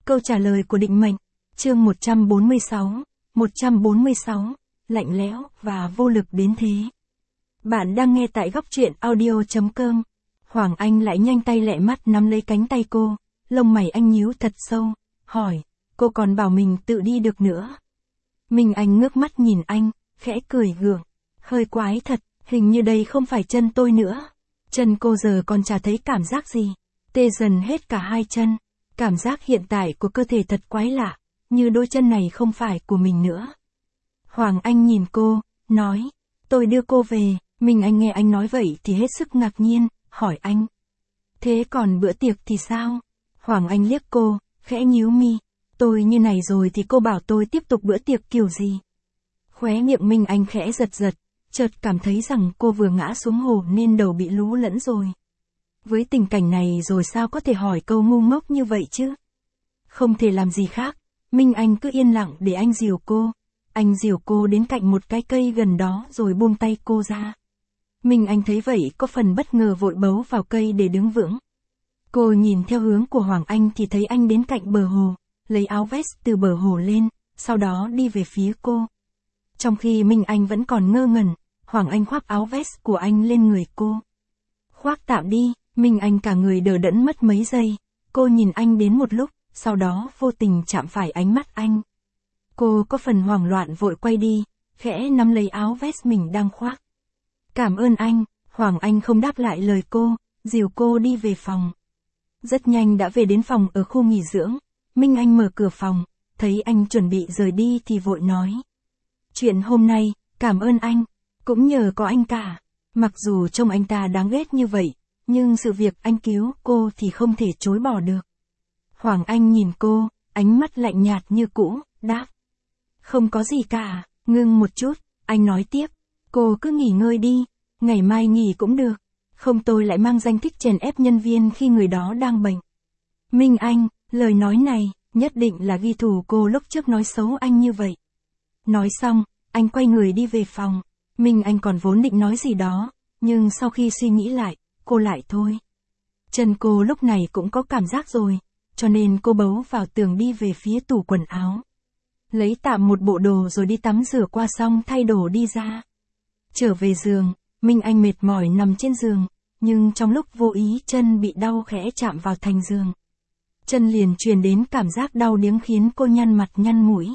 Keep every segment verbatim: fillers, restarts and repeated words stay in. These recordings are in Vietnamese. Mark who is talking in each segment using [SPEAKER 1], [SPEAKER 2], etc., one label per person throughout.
[SPEAKER 1] Câu trả lời của định mệnh. Chương một trăm bốn mươi sáu. một trăm bốn mươi sáu. Lạnh lẽo và vô lực đến thế. Bạn đang nghe tại góc truyện audio chấm com. Hoàng Anh lại nhanh tay lẹ mắt nắm lấy cánh tay cô, lông mày anh nhíu thật sâu, hỏi, cô còn bảo mình tự đi được nữa. Minh Anh ngước mắt nhìn anh, khẽ cười gượng, hơi quái thật, hình như đây không phải chân tôi nữa. Chân cô giờ còn chả thấy cảm giác gì, tê dần hết cả hai chân. Cảm giác hiện tại của cơ thể thật quái lạ, như đôi chân này không phải của mình nữa. Hoàng Anh nhìn cô, nói, tôi đưa cô về. Minh Anh nghe anh nói vậy thì hết sức ngạc nhiên, hỏi anh. Thế còn bữa tiệc thì sao? Hoàng Anh liếc cô, khẽ nhíu mi. Tôi như này rồi thì cô bảo tôi tiếp tục bữa tiệc kiểu gì? Khóe miệng Minh Anh khẽ giật giật, chợt cảm thấy rằng cô vừa ngã xuống hồ nên đầu bị lú lẫn rồi. Với tình cảnh này rồi sao có thể hỏi câu ngu ngốc như vậy chứ? Không thể làm gì khác, Minh Anh cứ yên lặng để anh dìu cô. Anh dìu cô đến cạnh một cái cây gần đó rồi buông tay cô ra. Minh Anh thấy vậy có phần bất ngờ vội bấu vào cây để đứng vững. Cô nhìn theo hướng của Hoàng Anh thì thấy anh đến cạnh bờ hồ, lấy áo vest từ bờ hồ lên, sau đó đi về phía cô. Trong khi Minh Anh vẫn còn ngơ ngẩn, Hoàng Anh khoác áo vest của anh lên người cô. Khoác tạm đi. Minh Anh cả người đờ đẫn mất mấy giây, cô nhìn anh đến một lúc, sau đó vô tình chạm phải ánh mắt anh. Cô có phần hoảng loạn vội quay đi, khẽ nắm lấy áo vest mình đang khoác. Cảm ơn anh. Hoàng Anh không đáp lại lời cô, dìu cô đi về phòng. Rất nhanh đã về đến phòng ở khu nghỉ dưỡng, Minh Anh mở cửa phòng, thấy anh chuẩn bị rời đi thì vội nói. Chuyện hôm nay, cảm ơn anh, cũng nhờ có anh cả. Mặc dù trông anh ta đáng ghét như vậy, nhưng sự việc anh cứu cô thì không thể chối bỏ được. Hoàng Anh nhìn cô, ánh mắt lạnh nhạt như cũ, đáp. Không có gì cả. Ngưng một chút, anh nói tiếp. Cô cứ nghỉ ngơi đi, ngày mai nghỉ cũng được. Không tôi lại mang danh thích chèn ép nhân viên khi người đó đang bệnh. Minh Anh, lời nói này, nhất định là ghi thù cô lúc trước nói xấu anh như vậy. Nói xong, anh quay người đi về phòng. Minh Anh còn vốn định nói gì đó, nhưng sau khi suy nghĩ lại, cô lại thôi. Chân cô lúc này cũng có cảm giác rồi, cho nên cô bấu vào tường đi về phía tủ quần áo. Lấy tạm một bộ đồ rồi đi tắm rửa qua xong thay đồ đi ra. Trở về giường, Minh Anh mệt mỏi nằm trên giường, nhưng trong lúc vô ý chân bị đau khẽ chạm vào thành giường. Chân liền truyền đến cảm giác đau điếng khiến cô nhăn mặt nhăn mũi.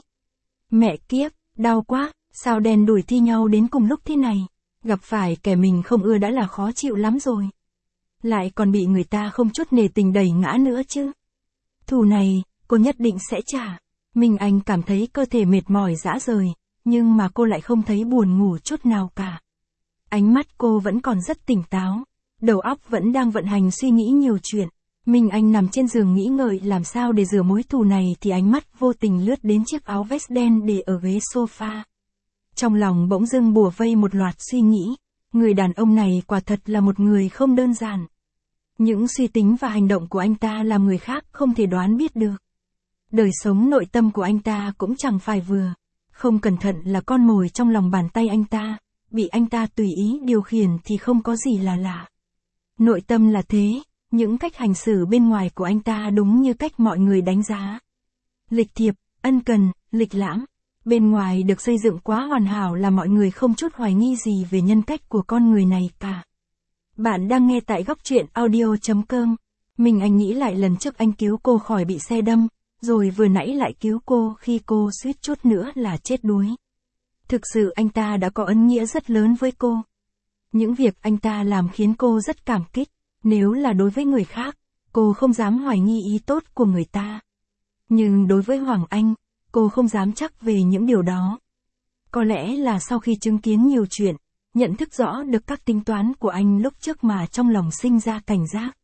[SPEAKER 1] Mẹ kiếp, đau quá, sao đen đuổi thi nhau đến cùng lúc thế này, gặp phải kẻ mình không ưa đã là khó chịu lắm rồi. Lại còn bị người ta không chút nề tình đẩy ngã nữa chứ. Thù này, cô nhất định sẽ trả. Minh Anh cảm thấy cơ thể mệt mỏi rã rời, nhưng mà cô lại không thấy buồn ngủ chút nào cả. Ánh mắt cô vẫn còn rất tỉnh táo, đầu óc vẫn đang vận hành suy nghĩ nhiều chuyện. Minh Anh nằm trên giường nghĩ ngợi làm sao để rửa mối thù này thì ánh mắt vô tình lướt đến chiếc áo vest đen để ở ghế sofa. Trong lòng bỗng dưng bủa vây một loạt suy nghĩ, người đàn ông này quả thật là một người không đơn giản. Những suy tính và hành động của anh ta làm người khác không thể đoán biết được. Đời sống nội tâm của anh ta cũng chẳng phải vừa, không cẩn thận là con mồi trong lòng bàn tay anh ta, bị anh ta tùy ý điều khiển thì không có gì là lạ. Nội tâm là thế, những cách hành xử bên ngoài của anh ta đúng như cách mọi người đánh giá. Lịch thiệp, ân cần, lịch lãm, bên ngoài được xây dựng quá hoàn hảo là mọi người không chút hoài nghi gì về nhân cách của con người này cả. Bạn đang nghe tại góc truyện audio chấm com. Mình anh nghĩ lại lần trước anh cứu cô khỏi bị xe đâm, rồi vừa nãy lại cứu cô khi cô suýt chút nữa là chết đuối. Thực sự anh ta đã có ân nghĩa rất lớn với cô. Những việc anh ta làm khiến cô rất cảm kích, nếu là đối với người khác, cô không dám hoài nghi ý tốt của người ta. Nhưng đối với Hoàng Anh, cô không dám chắc về những điều đó. Có lẽ là sau khi chứng kiến nhiều chuyện, nhận thức rõ được các tính toán của anh lúc trước mà trong lòng sinh ra cảnh giác.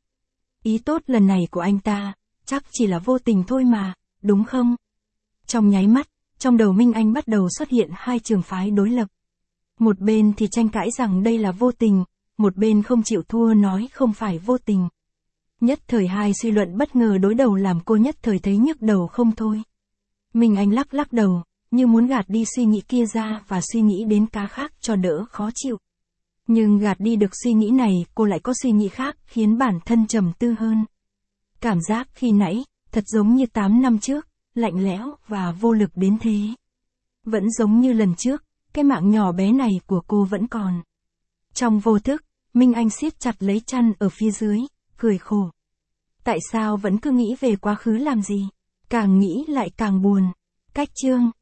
[SPEAKER 1] Ý tốt lần này của anh ta, chắc chỉ là vô tình thôi mà, đúng không? Trong nháy mắt, trong đầu Minh Anh bắt đầu xuất hiện hai trường phái đối lập. Một bên thì tranh cãi rằng đây là vô tình, một bên không chịu thua nói không phải vô tình. Nhất thời hai suy luận bất ngờ đối đầu làm cô nhất thời thấy nhức đầu không thôi. Minh Anh lắc lắc đầu, như muốn gạt đi suy nghĩ kia ra và suy nghĩ đến cá khác cho đỡ khó chịu. Nhưng gạt đi được suy nghĩ này, cô lại có suy nghĩ khác khiến bản thân trầm tư hơn. Cảm giác khi nãy, Thật giống như tám năm trước, lạnh lẽo và vô lực đến thế. Vẫn giống như lần trước, cái mạng nhỏ bé này của cô vẫn còn. Trong vô thức, Minh Anh siết chặt lấy chăn ở phía dưới, cười khổ. Tại sao vẫn cứ nghĩ về quá khứ làm gì? Càng nghĩ lại càng buồn. Cách chương